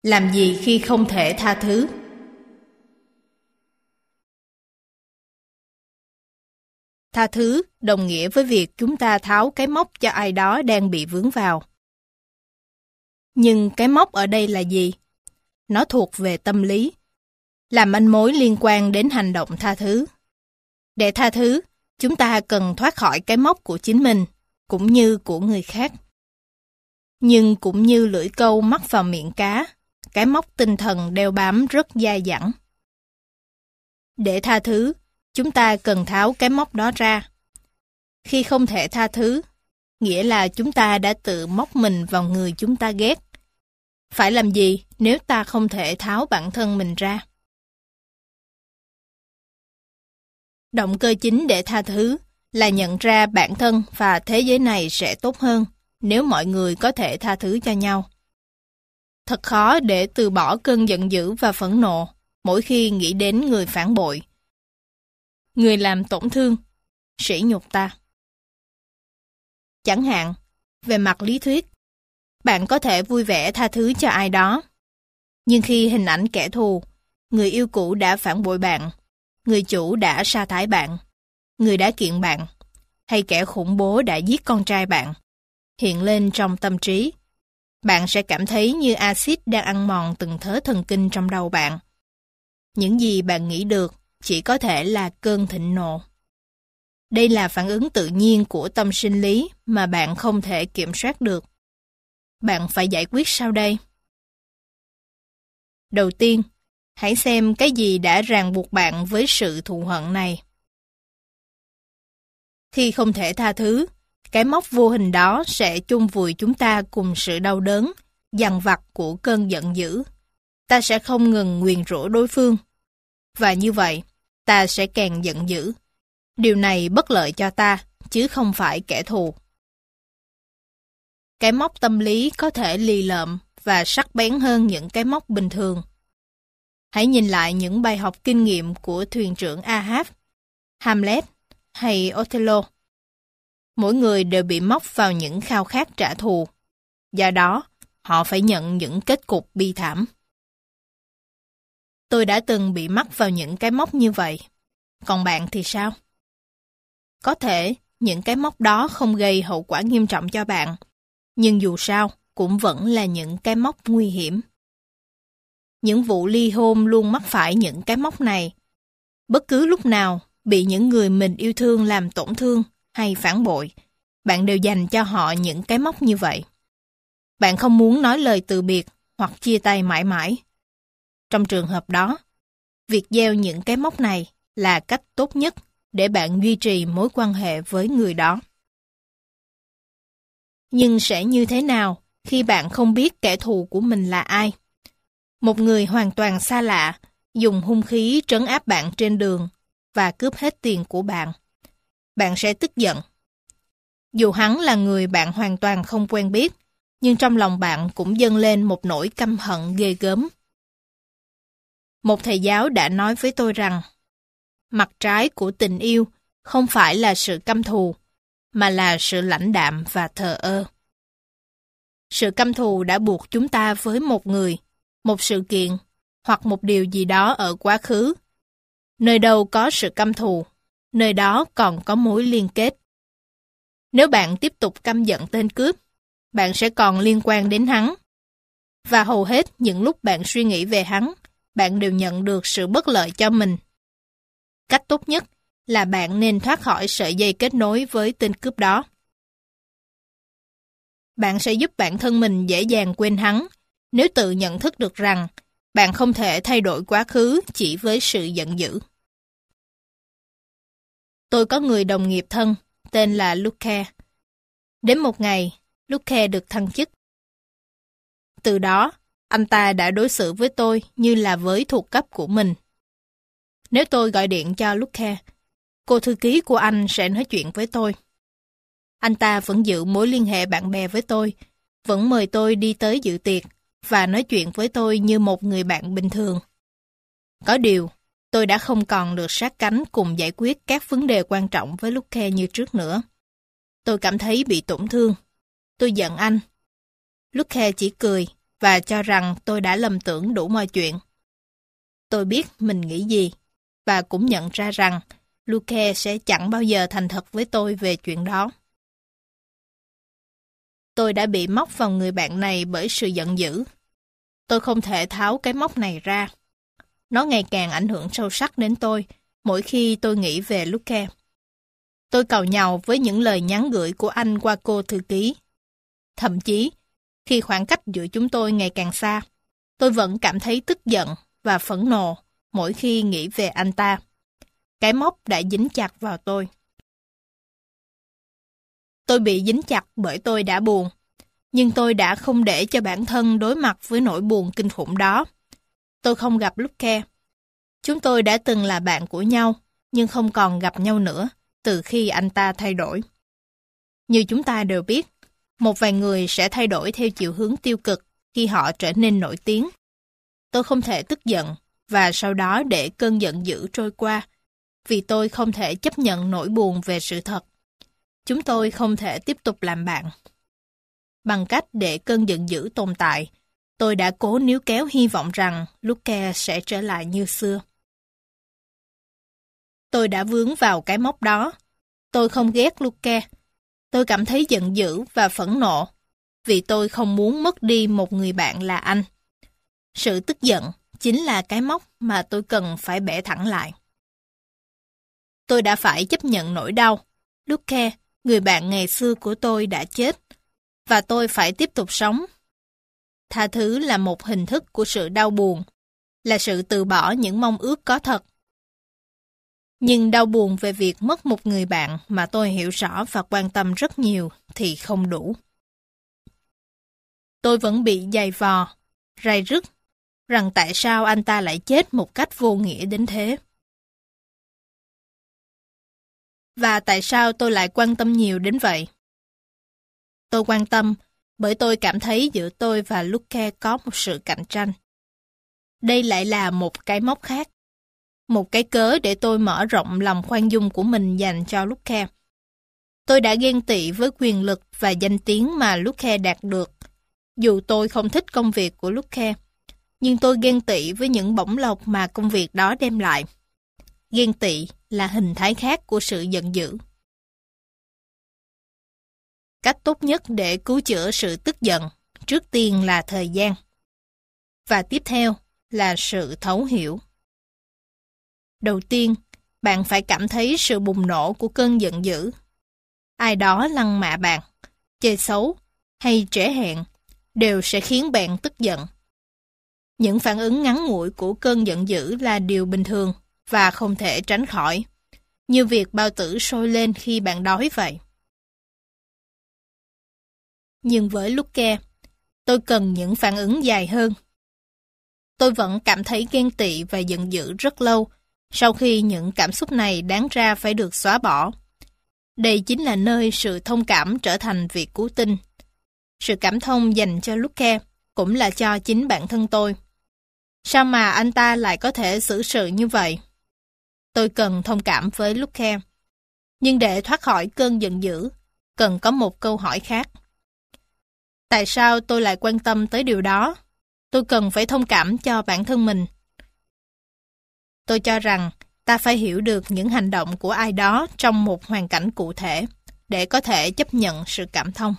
Làm gì khi không thể tha thứ? Tha thứ đồng nghĩa với việc chúng ta tháo cái móc cho ai đó đang bị vướng vào. Nhưng cái móc ở đây là gì? Nó thuộc về tâm lý, là manh mối liên quan đến hành động tha thứ. Để tha thứ, chúng ta cần thoát khỏi cái móc của chính mình, cũng như của người khác. Nhưng cũng như lưỡi câu mắc vào miệng cá, cái móc tinh thần đeo bám rất dai dẳng. Để tha thứ, chúng ta cần tháo cái móc đó ra. Khi không thể tha thứ, nghĩa là chúng ta đã tự móc mình vào người chúng ta ghét. Phải làm gì nếu ta không thể tháo bản thân mình ra? Động cơ chính để tha thứ là nhận ra bản thân và thế giới này sẽ tốt hơn nếu mọi người có thể tha thứ cho nhau. Thật khó để từ bỏ cơn giận dữ và phẫn nộ mỗi khi nghĩ đến người phản bội, người làm tổn thương, sỉ nhục ta. Chẳng hạn, về mặt lý thuyết, bạn có thể vui vẻ tha thứ cho ai đó. Nhưng khi hình ảnh kẻ thù, người yêu cũ đã phản bội bạn, người chủ đã sa thải bạn, người đã kiện bạn, hay kẻ khủng bố đã giết con trai bạn, hiện lên trong tâm trí, bạn sẽ cảm thấy như axit đang ăn mòn từng thớ thần kinh trong đầu bạn. Những gì bạn nghĩ được chỉ có thể là cơn thịnh nộ. Đây là phản ứng tự nhiên của tâm sinh lý mà bạn không thể kiểm soát được. Bạn phải giải quyết sao đây? Đầu tiên, hãy xem cái gì đã ràng buộc bạn với sự thù hận này. Khi không thể tha thứ, cái móc vô hình đó sẽ chôn vùi chúng ta cùng sự đau đớn, dằn vặt của cơn giận dữ. Ta sẽ không ngừng nguyền rủa đối phương. Và như vậy, ta sẽ càng giận dữ. Điều này bất lợi cho ta, chứ không phải kẻ thù. Cái móc tâm lý có thể lì lợm và sắc bén hơn những cái móc bình thường. Hãy nhìn lại những bài học kinh nghiệm của thuyền trưởng Ahab, Hamlet hay Othello. Mỗi người đều bị móc vào những khao khát trả thù. Do đó, họ phải nhận những kết cục bi thảm. Tôi đã từng bị mắc vào những cái móc như vậy. Còn bạn thì sao? Có thể những cái móc đó không gây hậu quả nghiêm trọng cho bạn, nhưng dù sao cũng vẫn là những cái móc nguy hiểm. Những vụ ly hôn luôn mắc phải những cái móc này. Bất cứ lúc nào bị những người mình yêu thương làm tổn thương hay phản bội, bạn đều dành cho họ những cái móc như vậy. Bạn không muốn nói lời từ biệt hoặc chia tay mãi mãi. Trong trường hợp đó, việc gieo những cái móc này là cách tốt nhất để bạn duy trì mối quan hệ với người đó. Nhưng sẽ như thế nào khi bạn không biết kẻ thù của mình là ai? Một người hoàn toàn xa lạ dùng hung khí trấn áp bạn trên đường và cướp hết tiền của bạn. Bạn sẽ tức giận. Dù hắn là người bạn hoàn toàn không quen biết, nhưng trong lòng bạn cũng dâng lên một nỗi căm hận ghê gớm. Một thầy giáo đã nói với tôi rằng, mặt trái của tình yêu không phải là sự căm thù, mà là sự lãnh đạm và thờ ơ. Sự căm thù đã buộc chúng ta với một người, một sự kiện, hoặc một điều gì đó ở quá khứ. Nơi đâu có sự căm thù, nơi đó còn có mối liên kết. Nếu bạn tiếp tục căm giận tên cướp, bạn sẽ còn liên quan đến hắn. Và hầu hết những lúc bạn suy nghĩ về hắn, bạn đều nhận được sự bất lợi cho mình. Cách tốt nhất là bạn nên thoát khỏi sợi dây kết nối với tên cướp đó. Bạn sẽ giúp bản thân mình dễ dàng quên hắn nếu tự nhận thức được rằng bạn không thể thay đổi quá khứ chỉ với sự giận dữ. Tôi có người đồng nghiệp thân tên là Luke. Đến một ngày, Luke được thăng chức. Từ đó, anh ta đã đối xử với tôi như là với thuộc cấp của mình. Nếu tôi gọi điện cho Luke, cô thư ký của anh sẽ nói chuyện với tôi. Anh ta vẫn giữ mối liên hệ bạn bè với tôi, vẫn mời tôi đi tới dự tiệc và nói chuyện với tôi như một người bạn bình thường. Có điều, tôi đã không còn được sát cánh cùng giải quyết các vấn đề quan trọng với Luke như trước nữa. Tôi cảm thấy bị tổn thương. Tôi giận anh. Luke chỉ cười và cho rằng tôi đã lầm tưởng đủ mọi chuyện. Tôi biết mình nghĩ gì, và cũng nhận ra rằng Luke sẽ chẳng bao giờ thành thật với tôi về chuyện đó. Tôi đã bị móc vào người bạn này bởi sự giận dữ. Tôi không thể tháo cái móc này ra. Nó ngày càng ảnh hưởng sâu sắc đến tôi mỗi khi tôi nghĩ về Luke. Tôi càu nhàu với những lời nhắn gửi của anh qua cô thư ký. Thậm chí, khi khoảng cách giữa chúng tôi ngày càng xa, tôi vẫn cảm thấy tức giận và phẫn nộ mỗi khi nghĩ về anh ta. Cái móc đã dính chặt vào tôi. Tôi bị dính chặt bởi tôi đã buồn, nhưng tôi đã không để cho bản thân đối mặt với nỗi buồn kinh khủng đó. Tôi không gặp Luke. Chúng tôi đã từng là bạn của nhau, nhưng không còn gặp nhau nữa từ khi anh ta thay đổi. Như chúng ta đều biết, một vài người sẽ thay đổi theo chiều hướng tiêu cực khi họ trở nên nổi tiếng. Tôi không thể tức giận và sau đó để cơn giận dữ trôi qua, vì tôi không thể chấp nhận nỗi buồn về sự thật. Chúng tôi không thể tiếp tục làm bạn. Bằng cách để cơn giận dữ tồn tại, tôi đã cố níu kéo hy vọng rằng Luke sẽ trở lại như xưa. Tôi đã vướng vào cái móc đó. Tôi không ghét Luke. Tôi cảm thấy giận dữ và phẫn nộ vì tôi không muốn mất đi một người bạn là anh. Sự tức giận chính là cái móc mà tôi cần phải bẻ thẳng lại. Tôi đã phải chấp nhận nỗi đau. Luke, người bạn ngày xưa của tôi đã chết, và tôi phải tiếp tục sống. Tha thứ là một hình thức của sự đau buồn, là sự từ bỏ những mong ước có thật. Nhưng đau buồn về việc mất một người bạn mà tôi hiểu rõ và quan tâm rất nhiều thì không đủ. Tôi vẫn bị giày vò, ray rứt, rằng tại sao anh ta lại chết một cách vô nghĩa đến thế. Và tại sao tôi lại quan tâm nhiều đến vậy? Tôi quan tâm bởi tôi cảm thấy giữa tôi và Luke có một sự cạnh tranh. Đây lại là một cái mốc khác. Một cái cớ để tôi mở rộng lòng khoan dung của mình dành cho Luke. Tôi đã ghen tị với quyền lực và danh tiếng mà Luke đạt được. Dù tôi không thích công việc của Luke, nhưng tôi ghen tị với những bổng lộc mà công việc đó đem lại. Ghen tị là hình thái khác của sự giận dữ. Cách tốt nhất để cứu chữa sự tức giận, trước tiên là thời gian. Và tiếp theo là sự thấu hiểu. Đầu tiên, bạn phải cảm thấy sự bùng nổ của cơn giận dữ. Ai đó lăng mạ bạn, chơi xấu hay trễ hẹn đều sẽ khiến bạn tức giận. Những phản ứng ngắn ngủi của cơn giận dữ là điều bình thường và không thể tránh khỏi, như việc bao tử sôi lên khi bạn đói vậy. Nhưng với Luke, tôi cần những phản ứng dài hơn. Tôi vẫn cảm thấy ghen tị và giận dữ rất lâu sau khi những cảm xúc này đáng ra phải được xóa bỏ. Đây chính là nơi sự thông cảm trở thành việc cứu tinh. Sự cảm thông dành cho Luke cũng là cho chính bản thân tôi. Sao mà anh ta lại có thể xử sự như vậy? Tôi cần thông cảm với Luke. Nhưng để thoát khỏi cơn giận dữ, cần có một câu hỏi khác. Tại sao tôi lại quan tâm tới điều đó? Tôi cần phải thông cảm cho bản thân mình. Tôi cho rằng ta phải hiểu được những hành động của ai đó trong một hoàn cảnh cụ thể để có thể chấp nhận sự cảm thông.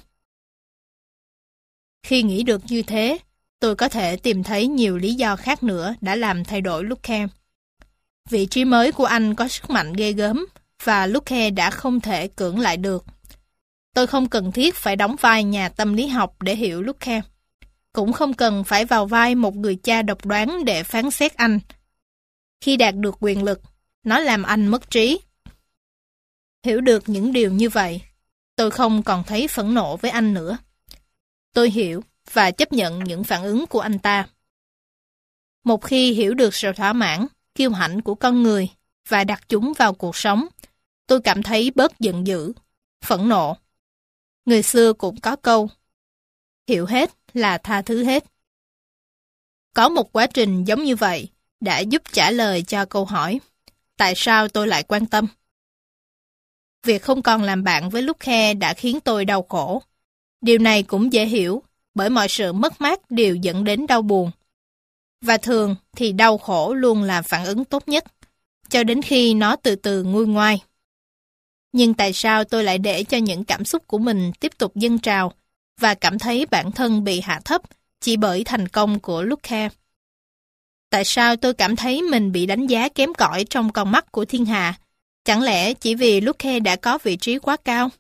Khi nghĩ được như thế, tôi có thể tìm thấy nhiều lý do khác nữa đã làm thay đổi Luke. Vị trí mới của anh có sức mạnh ghê gớm và Luke đã không thể cưỡng lại được. Tôi không cần thiết phải đóng vai nhà tâm lý học để hiểu Luke. Cũng không cần phải vào vai một người cha độc đoán để phán xét anh. Khi đạt được quyền lực, nó làm anh mất trí. Hiểu được những điều như vậy, tôi không còn thấy phẫn nộ với anh nữa. Tôi hiểu và chấp nhận những phản ứng của anh ta. Một khi hiểu được sự thỏa mãn, kiêu hãnh của con người và đặt chúng vào cuộc sống, tôi cảm thấy bớt giận dữ, phẫn nộ. Người xưa cũng có câu, hiểu hết là tha thứ hết. Có một quá trình giống như vậy đã giúp trả lời cho câu hỏi, tại sao tôi lại quan tâm? Việc không còn làm bạn với Luke đã khiến tôi đau khổ. Điều này cũng dễ hiểu, bởi mọi sự mất mát đều dẫn đến đau buồn. Và thường thì đau khổ luôn là phản ứng tốt nhất, cho đến khi nó từ từ nguôi ngoai. Nhưng tại sao tôi lại để cho những cảm xúc của mình tiếp tục dâng trào và cảm thấy bản thân bị hạ thấp chỉ bởi thành công của Luke? Tại sao tôi cảm thấy mình bị đánh giá kém cỏi trong con mắt của thiên hạ? Chẳng lẽ chỉ vì Luke đã có vị trí quá cao?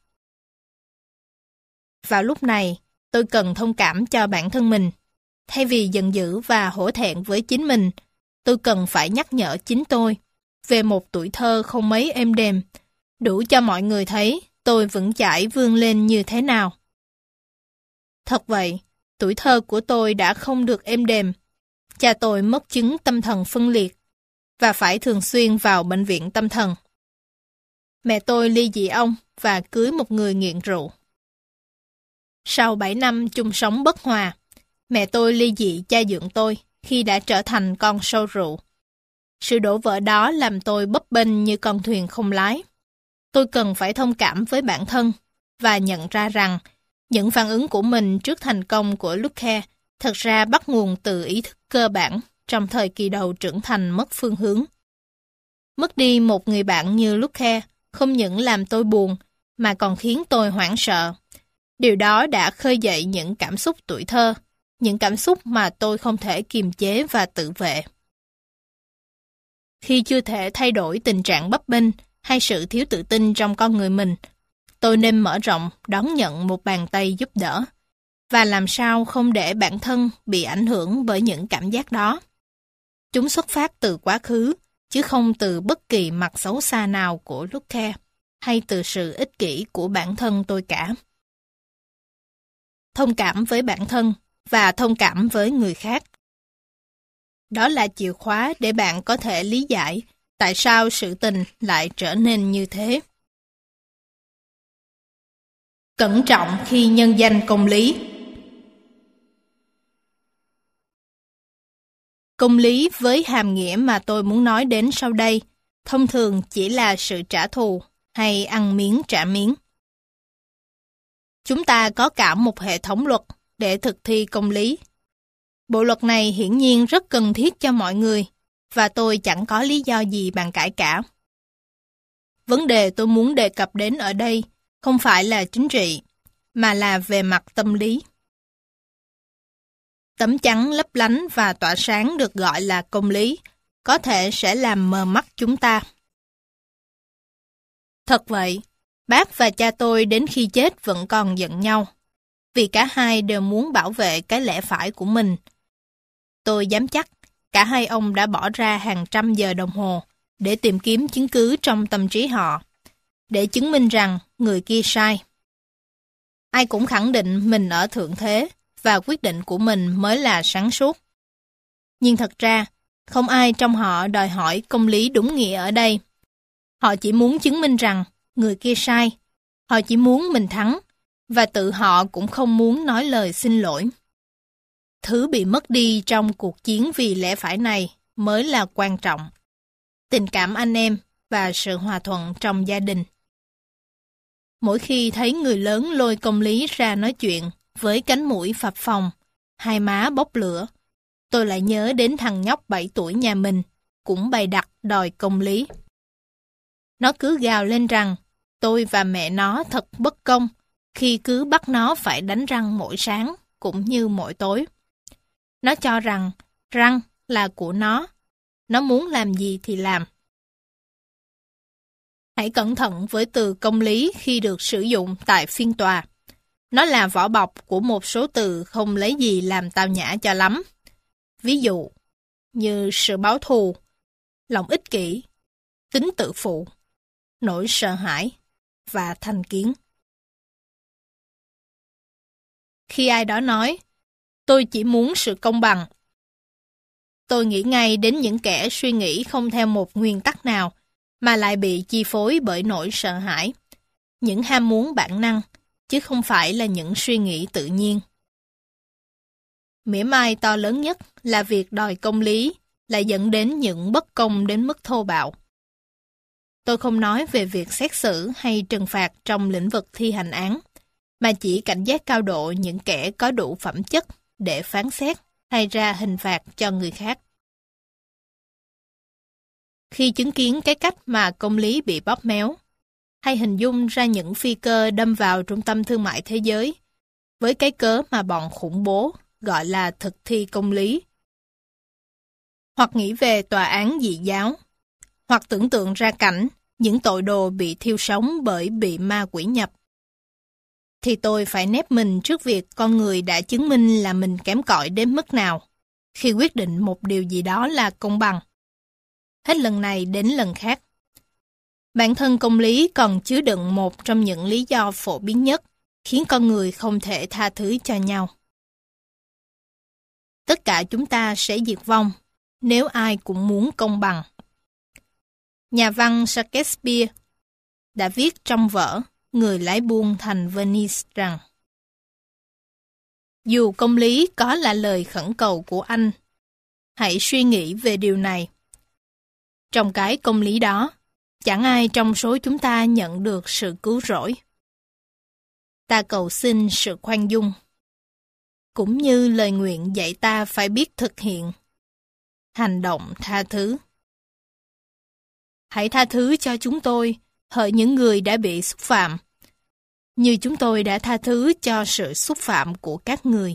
Vào lúc này, tôi cần thông cảm cho bản thân mình. Thay vì giận dữ và hổ thẹn với chính mình, tôi cần phải nhắc nhở chính tôi về một tuổi thơ không mấy êm đềm, đủ cho mọi người thấy tôi vững chãi vươn lên như thế nào. Thật vậy, tuổi thơ của tôi đã không được êm đềm. Cha tôi mất chứng tâm thần phân liệt và phải thường xuyên vào bệnh viện tâm thần. Mẹ tôi ly dị ông và cưới một người nghiện rượu. Sau 7 năm chung sống bất hòa, mẹ tôi ly dị cha dượng tôi khi đã trở thành con sâu rượu. Sự đổ vỡ đó làm tôi bấp bênh như con thuyền không lái. Tôi cần phải thông cảm với bản thân và nhận ra rằng những phản ứng của mình trước thành công của Luke thật ra bắt nguồn từ ý thức cơ bản trong thời kỳ đầu trưởng thành mất phương hướng. Mất đi một người bạn như Luke không những làm tôi buồn mà còn khiến tôi hoảng sợ. Điều đó đã khơi dậy những cảm xúc tuổi thơ, những cảm xúc mà tôi không thể kiềm chế và tự vệ. Khi chưa thể thay đổi tình trạng bấp bênh hay sự thiếu tự tin trong con người mình, tôi nên mở rộng đón nhận một bàn tay giúp đỡ và làm sao không để bản thân bị ảnh hưởng bởi những cảm giác đó. Chúng xuất phát từ quá khứ, chứ không từ bất kỳ mặt xấu xa nào của Luke hay từ sự ích kỷ của bản thân tôi cả. Thông cảm với bản thân và thông cảm với người khác. Đó là chìa khóa để bạn có thể lý giải tại sao sự tình lại trở nên như thế. Cẩn trọng khi nhân danh công lý. Công lý với hàm nghĩa mà tôi muốn nói đến sau đây, thông thường chỉ là sự trả thù hay ăn miếng trả miếng. Chúng ta có cả một hệ thống luật để thực thi công lý. Bộ luật này hiển nhiên rất cần thiết cho mọi người, và tôi chẳng có lý do gì bàn cãi cả. Vấn đề tôi muốn đề cập đến ở đây không phải là chính trị, mà là về mặt tâm lý. Tấm chắn lấp lánh và tỏa sáng được gọi là công lý, có thể sẽ làm mờ mắt chúng ta. Thật vậy, bác và cha tôi đến khi chết vẫn còn giận nhau, vì cả hai đều muốn bảo vệ cái lẽ phải của mình. Tôi dám chắc, cả hai ông đã bỏ ra hàng trăm giờ đồng hồ để tìm kiếm chứng cứ trong tâm trí họ, để chứng minh rằng người kia sai. Ai cũng khẳng định mình ở thượng thế, và quyết định của mình mới là sáng suốt. Nhưng thật ra, không ai trong họ đòi hỏi công lý đúng nghĩa ở đây. Họ chỉ muốn chứng minh rằng người kia sai. Họ chỉ muốn mình thắng, và tự họ cũng không muốn nói lời xin lỗi. Thứ bị mất đi trong cuộc chiến vì lẽ phải này mới là quan trọng. Tình cảm anh em và sự hòa thuận trong gia đình. Mỗi khi thấy người lớn lôi công lý ra nói chuyện với cánh mũi phập phồng, hai má bốc lửa, tôi lại nhớ đến thằng nhóc 7 tuổi nhà mình, cũng bày đặt đòi công lý. Nó cứ gào lên rằng tôi và mẹ nó thật bất công khi cứ bắt nó phải đánh răng mỗi sáng cũng như mỗi tối. Nó cho rằng răng là của nó muốn làm gì thì làm. Hãy cẩn thận với từ công lý khi được sử dụng tại phiên tòa. Nó là vỏ bọc của một số từ không lấy gì làm tao nhã cho lắm. Ví dụ như sự báo thù, lòng ích kỷ, tính tự phụ, nỗi sợ hãi và thành kiến. Khi ai đó nói, tôi chỉ muốn sự công bằng, tôi nghĩ ngay đến những kẻ suy nghĩ không theo một nguyên tắc nào, mà lại bị chi phối bởi nỗi sợ hãi, những ham muốn bản năng, chứ không phải là những suy nghĩ tự nhiên. Mỉa mai to lớn nhất là việc đòi công lý lại dẫn đến những bất công đến mức thô bạo. Tôi không nói về việc xét xử hay trừng phạt trong lĩnh vực thi hành án, mà chỉ cảnh giác cao độ những kẻ có đủ phẩm chất để phán xét hay ra hình phạt cho người khác. Khi chứng kiến cái cách mà công lý bị bóp méo, hay hình dung ra những phi cơ đâm vào trung tâm thương mại thế giới, với cái cớ mà bọn khủng bố gọi là thực thi công lý, hoặc nghĩ về tòa án dị giáo, hoặc tưởng tượng ra cảnh những tội đồ bị thiêu sống bởi bị ma quỷ nhập, thì tôi phải nép mình trước việc con người đã chứng minh là mình kém cỏi đến mức nào khi quyết định một điều gì đó là công bằng. Hết lần này đến lần khác. Bản thân công lý còn chứa đựng một trong những lý do phổ biến nhất khiến con người không thể tha thứ cho nhau. Tất cả chúng ta sẽ diệt vong nếu ai cũng muốn công bằng. Nhà văn Shakespeare đã viết trong vở Người lái buôn thành Venice rằng: dù công lý có là lời khẩn cầu của anh, hãy suy nghĩ về điều này. Trong cái công lý đó, chẳng ai trong số chúng ta nhận được sự cứu rỗi. Ta cầu xin sự khoan dung, cũng như lời nguyện dạy ta phải biết thực hiện hành động tha thứ. Hãy tha thứ cho chúng tôi, hỡi những người đã bị xúc phạm, như chúng tôi đã tha thứ cho sự xúc phạm của các người.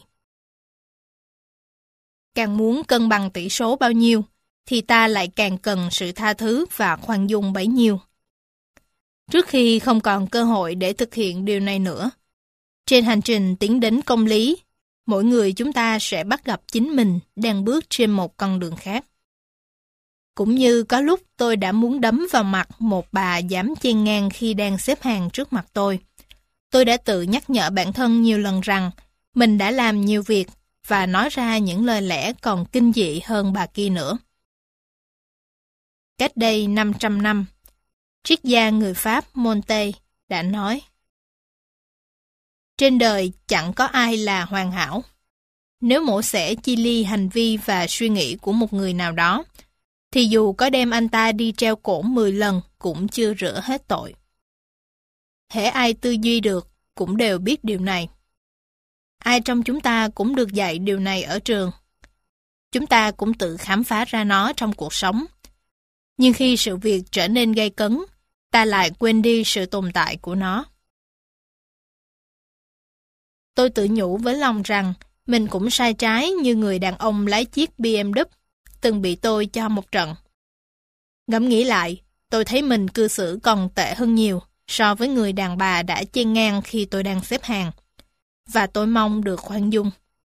Càng muốn cân bằng tỷ số bao nhiêu, thì ta lại càng cần sự tha thứ và khoan dung bấy nhiêu. Trước khi không còn cơ hội để thực hiện điều này nữa, trên hành trình tiến đến công lý, mỗi người chúng ta sẽ bắt gặp chính mình đang bước trên một con đường khác. Cũng như có lúc tôi đã muốn đấm vào mặt một bà dám chen ngang khi đang xếp hàng trước mặt tôi. Tôi đã tự nhắc nhở bản thân nhiều lần rằng mình đã làm nhiều việc và nói ra những lời lẽ còn kinh dị hơn bà kia nữa. Cách đây 500 năm, triết gia người Pháp Montaigne đã nói: trên đời chẳng có ai là hoàn hảo. Nếu mổ xẻ chi ly hành vi và suy nghĩ của một người nào đó, thì dù có đem anh ta đi treo cổ 10 lần cũng chưa rửa hết tội. Hễ ai tư duy được cũng đều biết điều này. Ai trong chúng ta cũng được dạy điều này ở trường. Chúng ta cũng tự khám phá ra nó trong cuộc sống. Nhưng khi sự việc trở nên gay cấn, ta lại quên đi sự tồn tại của nó. Tôi tự nhủ với lòng rằng mình cũng sai trái như người đàn ông lái chiếc BMW từng bị tôi cho một trận. Ngẫm nghĩ lại, tôi thấy mình cư xử còn tệ hơn nhiều so với người đàn bà đã chen ngang khi tôi đang xếp hàng, và tôi mong được khoan dung.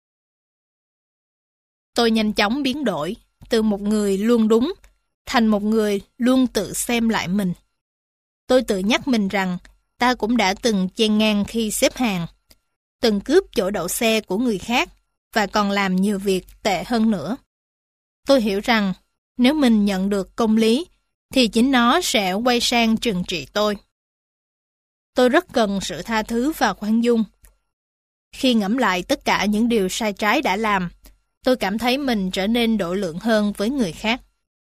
Tôi nhanh chóng biến đổi từ một người luôn đúng thành một người luôn tự xem lại mình. Tôi tự nhắc mình rằng ta cũng đã từng chen ngang khi xếp hàng, từng cướp chỗ đậu xe của người khác và còn làm nhiều việc tệ hơn nữa. Tôi hiểu rằng nếu mình nhận được công lý thì chính nó sẽ quay sang trừng trị tôi. Tôi rất cần sự tha thứ và khoan dung. Khi ngẫm lại tất cả những điều sai trái đã làm, tôi cảm thấy mình trở nên độ lượng hơn với người khác.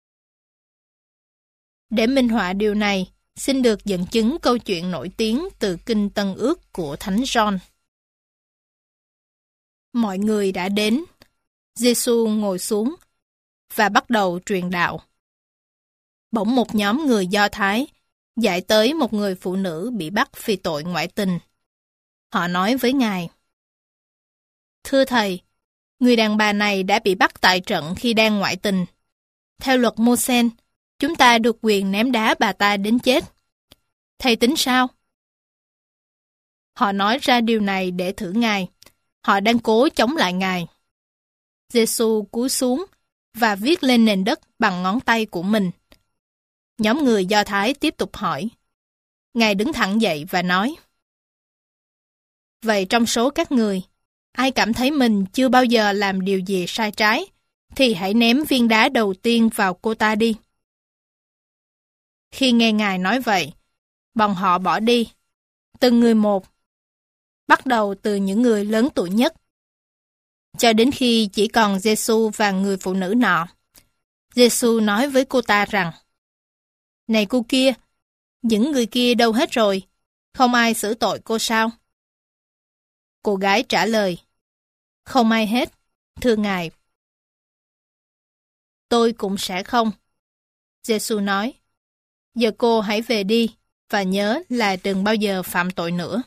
Để minh họa điều này, xin được dẫn chứng câu chuyện nổi tiếng từ Kinh Tân Ước của Thánh Gioan. Mọi người đã đến. Giê-xu ngồi xuống và bắt đầu truyền đạo. Bỗng một nhóm người Do Thái giải tới một người phụ nữ bị bắt vì tội ngoại tình. Họ nói với Ngài: thưa Thầy, người đàn bà này đã bị bắt tại trận khi đang ngoại tình. Theo luật Mô-sên, chúng ta được quyền ném đá bà ta đến chết. Thầy tính sao? Họ nói ra điều này để thử Ngài. Họ đang cố chống lại Ngài. Giê-xu cúi xuống và viết lên nền đất bằng ngón tay của mình. Nhóm người Do Thái tiếp tục hỏi. Ngài đứng thẳng dậy và nói: vậy trong số các người, ai cảm thấy mình chưa bao giờ làm điều gì sai trái, thì hãy ném viên đá đầu tiên vào cô ta đi. Khi nghe Ngài nói vậy, bọn họ bỏ đi, từng người một, bắt đầu từ những người lớn tuổi nhất, cho đến khi chỉ còn Giê-xu và người phụ nữ nọ. Giê-xu nói với cô ta rằng: này cô kia, những người kia đâu hết rồi? Không ai xử tội cô sao? Cô gái trả lời, không ai hết, thưa ngài. Tôi cũng sẽ không. Giê-xu nói, giờ cô hãy về đi và nhớ là đừng bao giờ phạm tội nữa.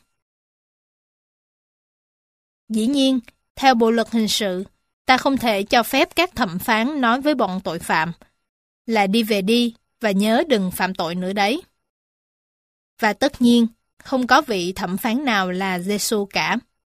Dĩ nhiên, theo bộ luật hình sự, ta không thể cho phép các thẩm phán nói với bọn tội phạm là đi về đi và nhớ đừng phạm tội nữa đấy. Và tất nhiên, không có vị thẩm phán nào là Giê-xu cả.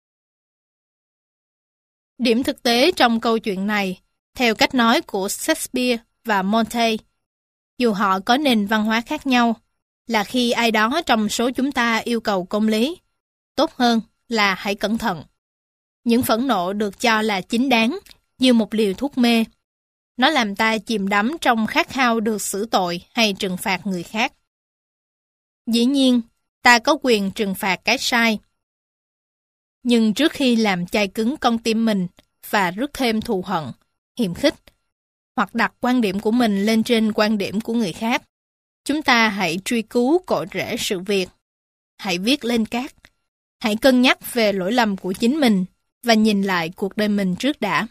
Điểm thực tế trong câu chuyện này, theo cách nói của Shakespeare và Montaigne, dù họ có nền văn hóa khác nhau, là khi ai đó trong số chúng ta yêu cầu công lý, tốt hơn là hãy cẩn thận. Những phẫn nộ được cho là chính đáng, như một liều thuốc mê. Nó làm ta chìm đắm trong khát khao được xử tội hay trừng phạt người khác. Dĩ nhiên, ta có quyền trừng phạt cái sai. Nhưng trước khi làm chai cứng con tim mình và rước thêm thù hận, hiềm khích, hoặc đặt quan điểm của mình lên trên quan điểm của người khác, chúng ta hãy truy cứu cội rễ sự việc. Hãy viết lên cát. Hãy cân nhắc về lỗi lầm của chính mình và nhìn lại cuộc đời mình trước đã.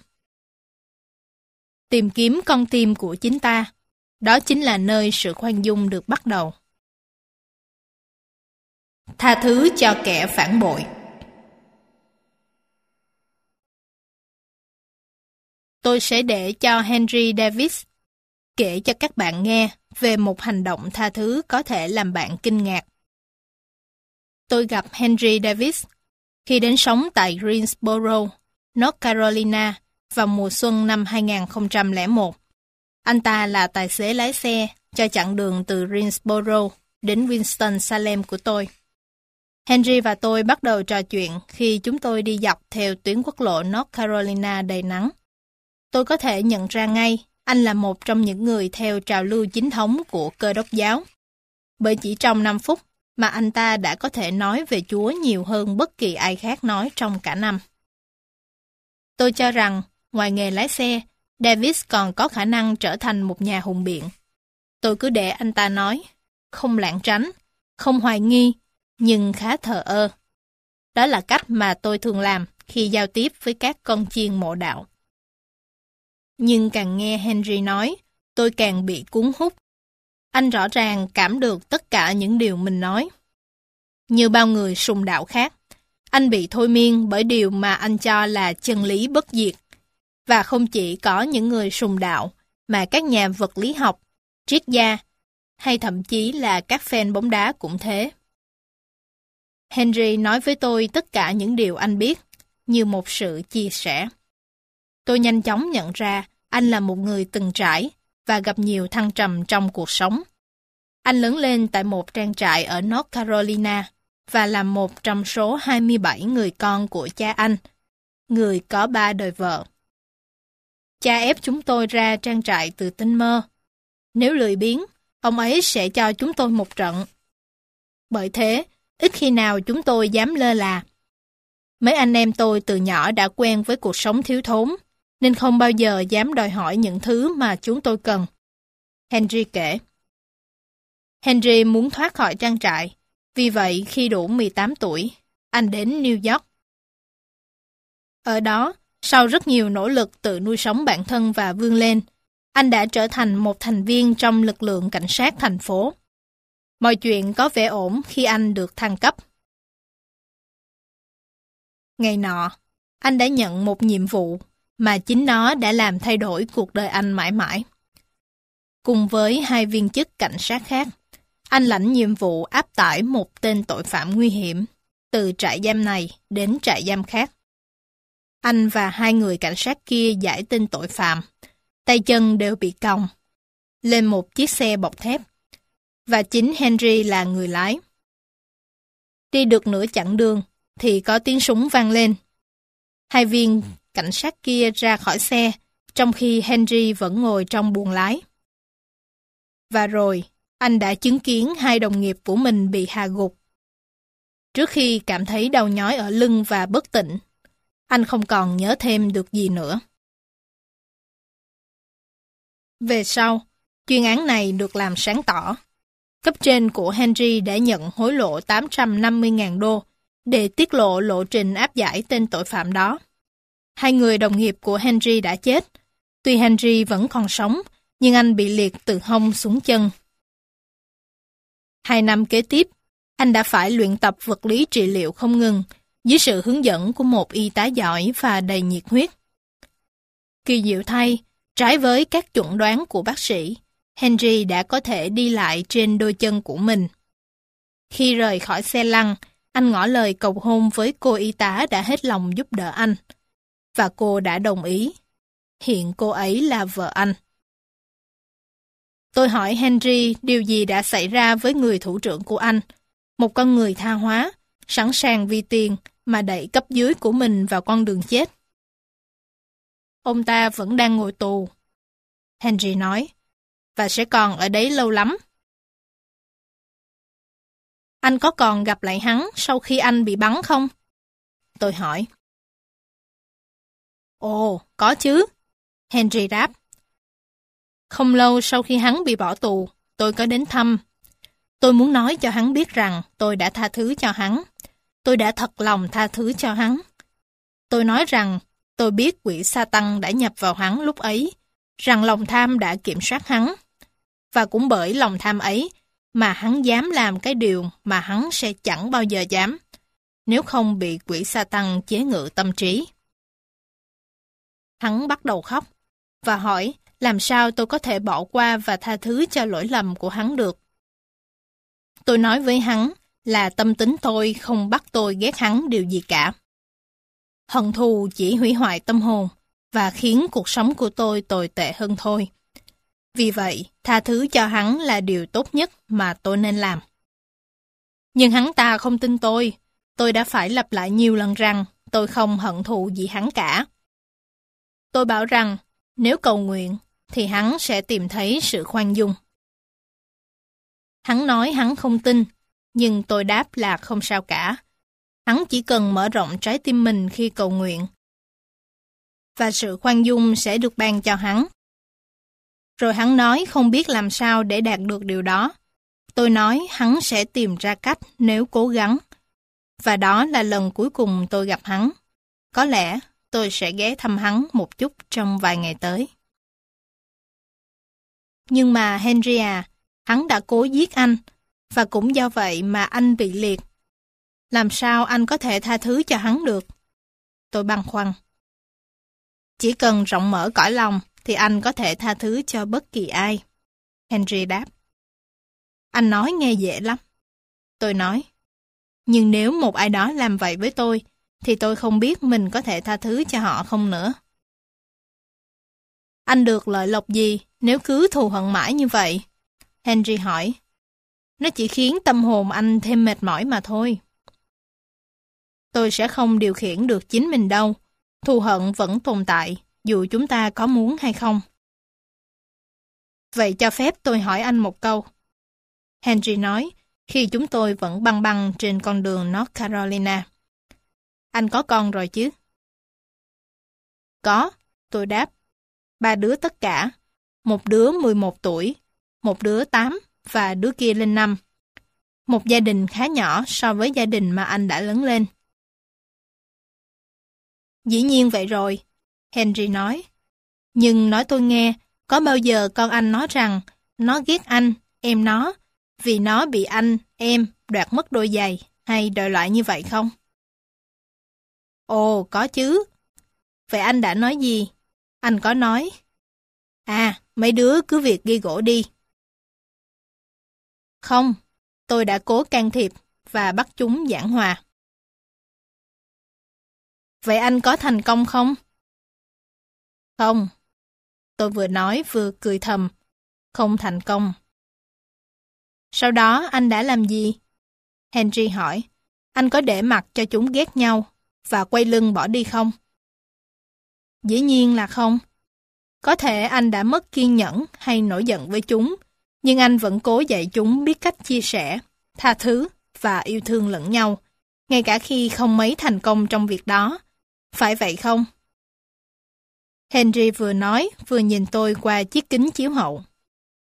Tìm kiếm con tim của chính ta, đó chính là nơi sự khoan dung được bắt đầu. Tha thứ cho kẻ phản bội. Tôi sẽ để cho Henry Davis kể cho các bạn nghe về một hành động tha thứ có thể làm bạn kinh ngạc. Tôi gặp Henry Davis khi đến sống tại Greensboro, North Carolina vào mùa xuân năm 2001. Anh ta là tài xế lái xe cho chặng đường từ Greensboro đến Winston-Salem của tôi. Henry và tôi bắt đầu trò chuyện khi chúng tôi đi dọc theo tuyến quốc lộ North Carolina đầy nắng. Tôi có thể nhận ra ngay anh là một trong những người theo trào lưu chính thống của Cơ đốc giáo. Bởi chỉ trong 5 phút mà anh ta đã có thể nói về Chúa nhiều hơn bất kỳ ai khác nói trong cả năm. Tôi cho rằng, ngoài nghề lái xe, Davis còn có khả năng trở thành một nhà hùng biện. Tôi cứ để anh ta nói, không lảng tránh, không hoài nghi, nhưng khá thờ ơ. Đó là cách mà tôi thường làm khi giao tiếp với các con chiên mộ đạo. Nhưng càng nghe Henry nói, tôi càng bị cuốn hút. Anh rõ ràng cảm được tất cả những điều mình nói. Như bao người sùng đạo khác, anh bị thôi miên bởi điều mà anh cho là chân lý bất diệt. Và không chỉ có những người sùng đạo, mà các nhà vật lý học, triết gia, hay thậm chí là các fan bóng đá cũng thế. Henry nói với tôi tất cả những điều anh biết, như một sự chia sẻ. Tôi nhanh chóng nhận ra anh là một người từng trải và gặp nhiều thăng trầm trong cuộc sống. Anh lớn lên tại một trang trại ở North Carolina và là một trong số 27 người con của cha anh, người có 3 đời vợ. Cha ép chúng tôi ra trang trại từ tinh mơ. Nếu lười biếng, ông ấy sẽ cho chúng tôi một trận. Bởi thế, ít khi nào chúng tôi dám lơ là. Mấy anh em tôi từ nhỏ đã quen với cuộc sống thiếu thốn, nên không bao giờ dám đòi hỏi những thứ mà chúng tôi cần. Henry kể. Henry muốn thoát khỏi trang trại, vì vậy khi đủ 18 tuổi, anh đến New York. Ở đó, sau rất nhiều nỗ lực tự nuôi sống bản thân và vươn lên, anh đã trở thành một thành viên trong lực lượng cảnh sát thành phố. Mọi chuyện có vẻ ổn khi anh được thăng cấp. Ngày nọ, anh đã nhận một nhiệm vụ mà chính nó đã làm thay đổi cuộc đời anh mãi mãi. Cùng với 2 viên chức cảnh sát khác, anh lãnh nhiệm vụ áp tải một tên tội phạm nguy hiểm từ trại giam này đến trại giam khác. Anh và 2 người cảnh sát kia giải tên tội phạm, tay chân đều bị còng, lên một chiếc xe bọc thép, và chính Henry là người lái. Đi được nửa chặng đường, thì có tiếng súng vang lên. 2 viên cảnh sát kia ra khỏi xe, trong khi Henry vẫn ngồi trong buồng lái. Và rồi, anh đã chứng kiến 2 đồng nghiệp của mình bị hạ gục. Trước khi cảm thấy đau nhói ở lưng và bất tỉnh, anh không còn nhớ thêm được gì nữa. Về sau, chuyên án này được làm sáng tỏ. Cấp trên của Henry đã nhận hối lộ 850.000 đô để tiết lộ lộ trình áp giải tên tội phạm đó. Hai người đồng nghiệp của Henry đã chết. Tuy Henry vẫn còn sống, nhưng anh bị liệt từ hông xuống chân. 2 năm kế tiếp, anh đã phải luyện tập vật lý trị liệu không ngừng, dưới sự hướng dẫn của một y tá giỏi và đầy nhiệt huyết. Kỳ diệu thay, trái với các chuẩn đoán của bác sĩ, Henry đã có thể đi lại trên đôi chân của mình. Khi rời khỏi xe lăn, anh ngỏ lời cầu hôn với cô y tá đã hết lòng giúp đỡ anh. Và cô đã đồng ý. Hiện cô ấy là vợ anh. Tôi hỏi Henry điều gì đã xảy ra với người thủ trưởng của anh, một con người tha hóa, sẵn sàng vì tiền mà đẩy cấp dưới của mình vào con đường chết. Ông ta vẫn đang ngồi tù, Henry nói, và sẽ còn ở đấy lâu lắm. Anh có còn gặp lại hắn sau khi anh bị bắn không? Tôi hỏi. Ồ, có chứ, Henry đáp. Không lâu sau khi hắn bị bỏ tù, tôi có đến thăm. Tôi muốn nói cho hắn biết rằng tôi đã tha thứ cho hắn. Tôi đã thật lòng tha thứ cho hắn. Tôi nói rằng tôi biết quỷ Sa-tăng đã nhập vào hắn lúc ấy, rằng lòng tham đã kiểm soát hắn. Và cũng bởi lòng tham ấy mà hắn dám làm cái điều mà hắn sẽ chẳng bao giờ dám, nếu không bị quỷ Sa-tăng chế ngự tâm trí. Hắn bắt đầu khóc và hỏi làm sao tôi có thể bỏ qua và tha thứ cho lỗi lầm của hắn được. Tôi nói với hắn là tâm tính tôi không bắt tôi ghét hắn điều gì cả. Hận thù chỉ hủy hoại tâm hồn và khiến cuộc sống của tôi tồi tệ hơn thôi. Vì vậy, tha thứ cho hắn là điều tốt nhất mà tôi nên làm. Nhưng hắn ta không tin tôi. Tôi đã phải lặp lại nhiều lần rằng tôi không hận thù gì hắn cả. Tôi bảo rằng nếu cầu nguyện thì hắn sẽ tìm thấy sự khoan dung. Hắn nói hắn không tin, nhưng tôi đáp là không sao cả. Hắn chỉ cần mở rộng trái tim mình khi cầu nguyện, và sự khoan dung sẽ được ban cho hắn. Rồi hắn nói không biết làm sao để đạt được điều đó. Tôi nói hắn sẽ tìm ra cách nếu cố gắng. Và đó là lần cuối cùng tôi gặp hắn. Có lẽ tôi sẽ ghé thăm hắn một chút trong vài ngày tới. Nhưng mà Henry à, hắn đã cố giết anh, và cũng do vậy mà anh bị liệt. Làm sao anh có thể tha thứ cho hắn được? Tôi băn khoăn. Chỉ cần rộng mở cõi lòng thì anh có thể tha thứ cho bất kỳ ai. Henry đáp. Anh nói nghe dễ lắm. Tôi nói. Nhưng nếu một ai đó làm vậy với tôi, thì tôi không biết mình có thể tha thứ cho họ không nữa. Anh được lợi lộc gì nếu cứ thù hận mãi như vậy? Henry hỏi. Nó chỉ khiến tâm hồn anh thêm mệt mỏi mà thôi. Tôi sẽ không điều khiển được chính mình đâu. Thù hận vẫn tồn tại, dù chúng ta có muốn hay không. Vậy cho phép tôi hỏi anh một câu. Henry nói, khi chúng tôi vẫn băng băng trên con đường North Carolina. Anh có con rồi chứ? Có, tôi đáp. 3 đứa tất cả. Một đứa 11 tuổi, một đứa 8 và đứa kia lên 5. Một gia đình khá nhỏ so với gia đình mà anh đã lớn lên. Dĩ nhiên vậy rồi, Henry nói. Nhưng nói tôi nghe, có bao giờ con anh nói rằng nó ghét anh, em nó, vì nó bị anh, em đoạt mất đôi giày hay đòi loại như vậy không? Ồ, có chứ. Vậy anh đã nói gì? Anh có nói. À, mấy đứa cứ việc ghi gỗ đi. Không, tôi đã cố can thiệp và bắt chúng giảng hòa. Vậy anh có thành công không? Không. Tôi vừa nói vừa cười thầm. Không thành công. Sau đó anh đã làm gì? Henry hỏi. Anh có để mặc cho chúng ghét nhau và quay lưng bỏ đi không? Dĩ nhiên là không. Có thể anh đã mất kiên nhẫn hay nổi giận với chúng, nhưng anh vẫn cố dạy chúng biết cách chia sẻ, tha thứ và yêu thương lẫn nhau, ngay cả khi không mấy thành công trong việc đó. Phải vậy không? Henry vừa nói vừa nhìn tôi qua chiếc kính chiếu hậu.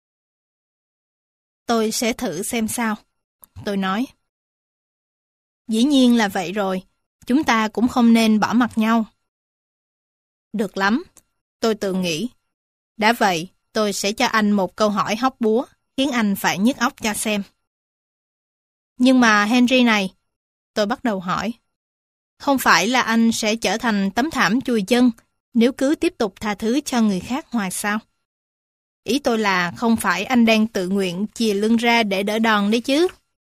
Tôi sẽ thử xem sao. Tôi nói. Dĩ nhiên là vậy rồi. Chúng ta cũng không nên bỏ mặc nhau. Được lắm, tôi tự nghĩ. Đã vậy, tôi sẽ cho anh một câu hỏi hóc búa, khiến anh phải nhức óc cho xem. Nhưng mà Henry này, tôi bắt đầu hỏi, không phải là anh sẽ trở thành tấm thảm chùi chân nếu cứ tiếp tục tha thứ cho người khác hoài sao? Ý tôi là không phải anh đang tự nguyện chìa lưng ra để đỡ đòn đấy chứ?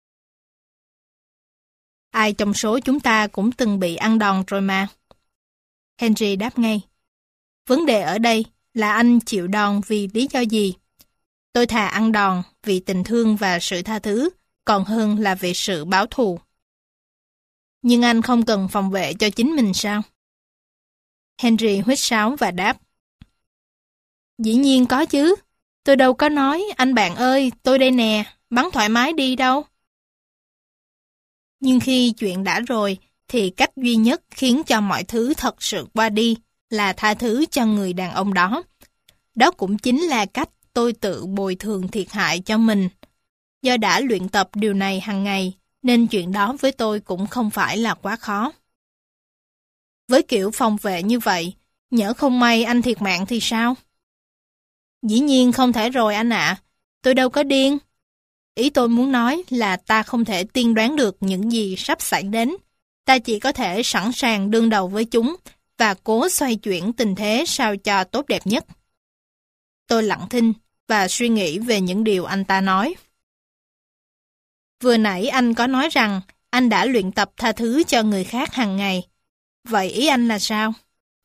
Ai trong số chúng ta cũng từng bị ăn đòn rồi mà. Henry đáp ngay. Vấn đề ở đây là anh chịu đòn vì lý do gì? Tôi thà ăn đòn vì tình thương và sự tha thứ, còn hơn là vì sự báo thù. Nhưng anh không cần phòng vệ cho chính mình sao? Henry huýt sáo và đáp. Dĩ nhiên có chứ. Tôi đâu có nói, anh bạn ơi, tôi đây nè, bắn thoải mái đi đâu. Nhưng khi chuyện đã rồi, thì cách duy nhất khiến cho mọi thứ thật sự qua đi là tha thứ cho người đàn ông đó. Đó cũng chính là cách tôi tự bồi thường thiệt hại cho mình. Do đã luyện tập điều này hàng ngày, nên chuyện đó với tôi cũng không phải là quá khó. Với kiểu phòng vệ như vậy, nhỡ không may anh thiệt mạng thì sao? Dĩ nhiên không thể rồi anh ạ. Tôi đâu có điên. Ý tôi muốn nói là ta không thể tiên đoán được những gì sắp xảy đến. Ta chỉ có thể sẵn sàng đương đầu với chúng và cố xoay chuyển tình thế sao cho tốt đẹp nhất. Tôi lặng thinh và suy nghĩ về những điều anh ta nói. Vừa nãy anh có nói rằng anh đã luyện tập tha thứ cho người khác hàng ngày. Vậy ý anh là sao?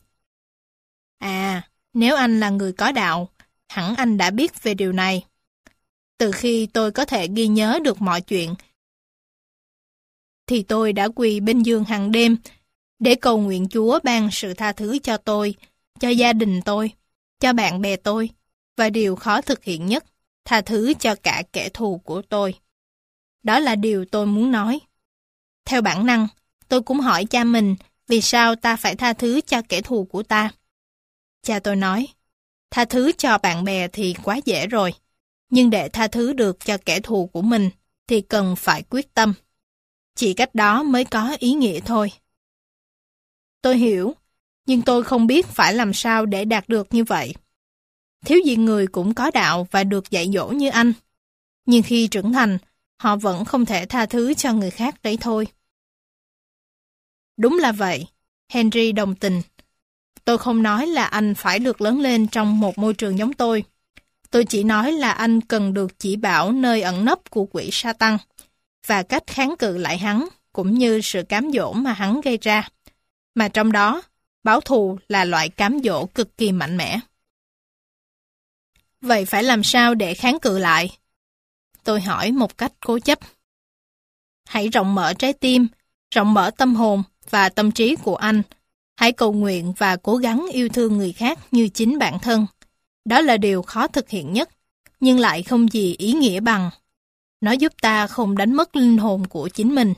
À, nếu anh là người có đạo, hẳn anh đã biết về điều này. Từ khi tôi có thể ghi nhớ được mọi chuyện, thì tôi đã quỳ bên giường hàng đêm để cầu nguyện Chúa ban sự tha thứ cho tôi, cho gia đình tôi, cho bạn bè tôi, và điều khó thực hiện nhất, tha thứ cho cả kẻ thù của tôi. Đó là điều tôi muốn nói. Theo bản năng, tôi cũng hỏi cha mình vì sao ta phải tha thứ cho kẻ thù của ta. Cha tôi nói, tha thứ cho bạn bè thì quá dễ rồi, nhưng để tha thứ được cho kẻ thù của mình thì cần phải quyết tâm. Chỉ cách đó mới có ý nghĩa thôi. Tôi hiểu, nhưng tôi không biết phải làm sao để đạt được như vậy. Thiếu gì người cũng có đạo và được dạy dỗ như anh. Nhưng khi trưởng thành, họ vẫn không thể tha thứ cho người khác đấy thôi. Đúng là vậy, Henry đồng tình. Tôi không nói là anh phải được lớn lên trong một môi trường giống tôi. Tôi chỉ nói là anh cần được chỉ bảo nơi ẩn nấp của quỷ Sa-tăng và cách kháng cự lại hắn, cũng như sự cám dỗ mà hắn gây ra. Mà trong đó, báo thù là loại cám dỗ cực kỳ mạnh mẽ. Vậy phải làm sao để kháng cự lại? Tôi hỏi một cách cố chấp. Hãy rộng mở trái tim, rộng mở tâm hồn và tâm trí của anh. Hãy cầu nguyện và cố gắng yêu thương người khác như chính bản thân. Đó là điều khó thực hiện nhất, nhưng lại không gì ý nghĩa bằng. Nó giúp ta không đánh mất linh hồn của chính mình.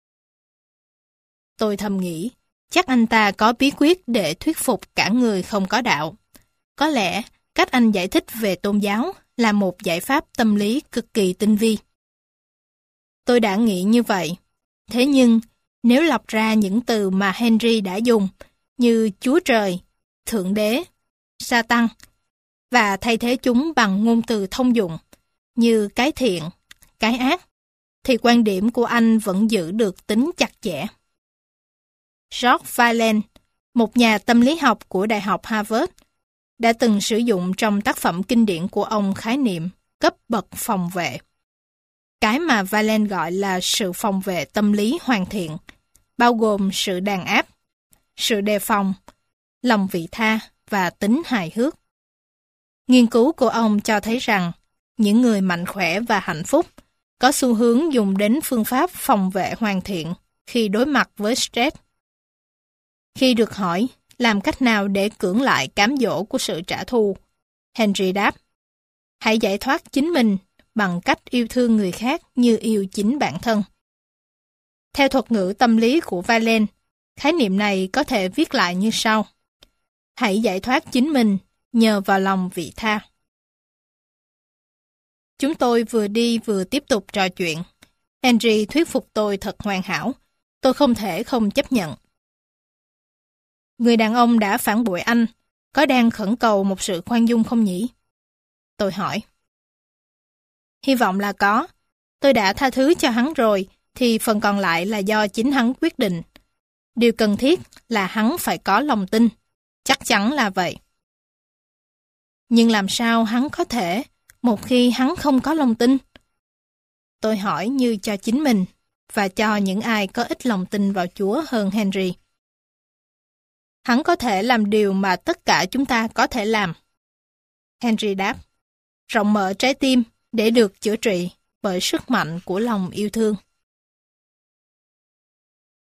Tôi thầm nghĩ, chắc anh ta có bí quyết để thuyết phục cả người không có đạo. Có lẽ cách anh giải thích về tôn giáo là một giải pháp tâm lý cực kỳ tinh vi. Tôi đã nghĩ như vậy. Thế nhưng, nếu lọc ra những từ mà Henry đã dùng, như Chúa Trời, Thượng Đế, Sa-tăng, và thay thế chúng bằng ngôn từ thông dụng, như cái thiện, cái ác, thì quan điểm của anh vẫn giữ được tính chặt chẽ. George Valen, một nhà tâm lý học của Đại học Harvard, đã từng sử dụng trong tác phẩm kinh điển của ông khái niệm cấp bậc phòng vệ. Cái mà Valen gọi là sự phòng vệ tâm lý hoàn thiện, bao gồm sự đàn áp, sự đề phòng, lòng vị tha và tính hài hước. Nghiên cứu của ông cho thấy rằng những người mạnh khỏe và hạnh phúc có xu hướng dùng đến phương pháp phòng vệ hoàn thiện khi đối mặt với stress. Khi được hỏi làm cách nào để cưỡng lại cám dỗ của sự trả thù, Henry đáp, hãy giải thoát chính mình bằng cách yêu thương người khác như yêu chính bản thân. Theo thuật ngữ tâm lý của Valen, khái niệm này có thể viết lại như sau. Hãy giải thoát chính mình nhờ vào lòng vị tha. Chúng tôi vừa đi vừa tiếp tục trò chuyện. Henry thuyết phục tôi thật hoàn hảo, Tôi không thể không chấp nhận. Người đàn ông đã phản bội anh, có đang khẩn cầu một sự khoan dung không nhỉ? Tôi hỏi. Hy vọng là có. Tôi đã tha thứ cho hắn rồi, thì phần còn lại là do chính hắn quyết định. Điều cần thiết là hắn phải có lòng tin. Chắc chắn là vậy. Nhưng làm sao hắn có thể, một khi hắn không có lòng tin? Tôi hỏi như cho chính mình, và cho những ai có ít lòng tin vào Chúa hơn Henry. Hắn có thể làm điều mà tất cả chúng ta có thể làm. Henry đáp, rộng mở trái tim để được chữa trị bởi sức mạnh của lòng yêu thương.